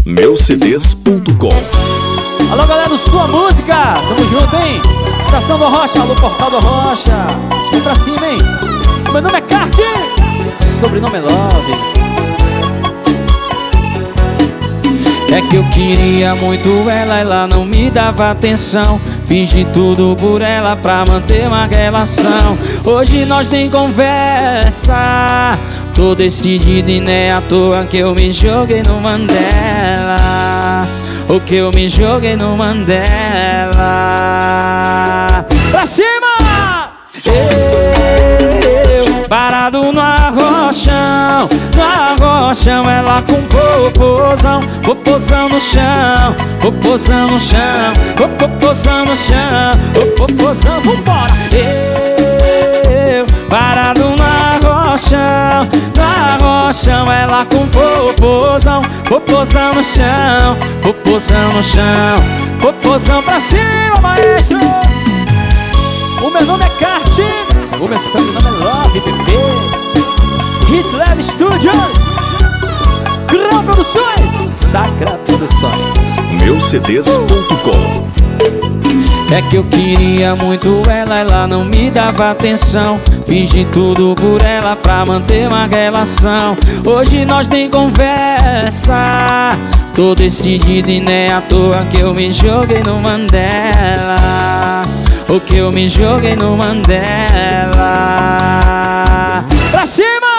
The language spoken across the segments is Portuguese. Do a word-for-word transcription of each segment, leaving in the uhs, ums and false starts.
meu c d s ponto com. Alô, galera do Sua Música, tamo junto, hein? Estação do Rocha, alô, Portal do Rocha. Vem pra cima, hein? Meu nome é Kart, sobrenome é Love. É que eu queria muito ela, ela não me dava atenção. Fiz de tudo por ela pra manter uma relação. Hoje nós nem conversa. Tô decidido e nem à toa que eu me joguei no Mandela. O que eu me joguei no Mandela. Pra cima! Eu, parado no arrochão, no arrochão, ela com popozão, popozão no chão, popozão no chão, popozão no chão, popozão, vambora! Eu, parado no arrochão, no arrochão, ela com popozão, popozão no chão, popozão no chão, popozão pra cima, maestro! O meu nome é Kart, o meu sobrenome é Love, bebê. Hit Lab Studios, Grão Produções, Sacra Produções, meu c d s ponto com. É que eu queria muito ela, ela não me dava atenção. Fiz de tudo por ela pra manter uma relação. Hoje nós nem conversa. Tô decidido e nem à toa que eu me joguei no Mandela. O que eu me joguei no Mandela. Pra cima!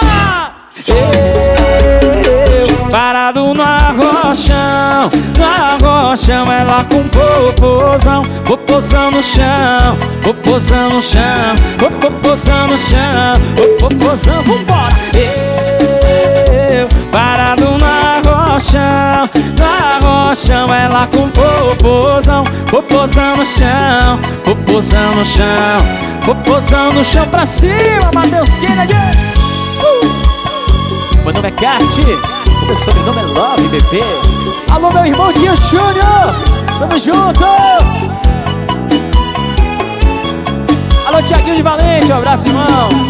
Eu, parado no arrochão, no arrochão, ela com popozão, popozão no chão, popozão no chão, popozão no chão, popozão, vambora! Eu, parado no arrochão, no arrochão, ela com popozão, popozão no chão, popozão no chão, popozão no chão, pra cima, Matheus Kennedy! Uh! Meu nome é Kart, o meu sobrenome é Love, bebê. Alô, meu irmão Dinho Júnior, tamo junto! Alô, Thiaguinho de Valente, um abraço, irmão.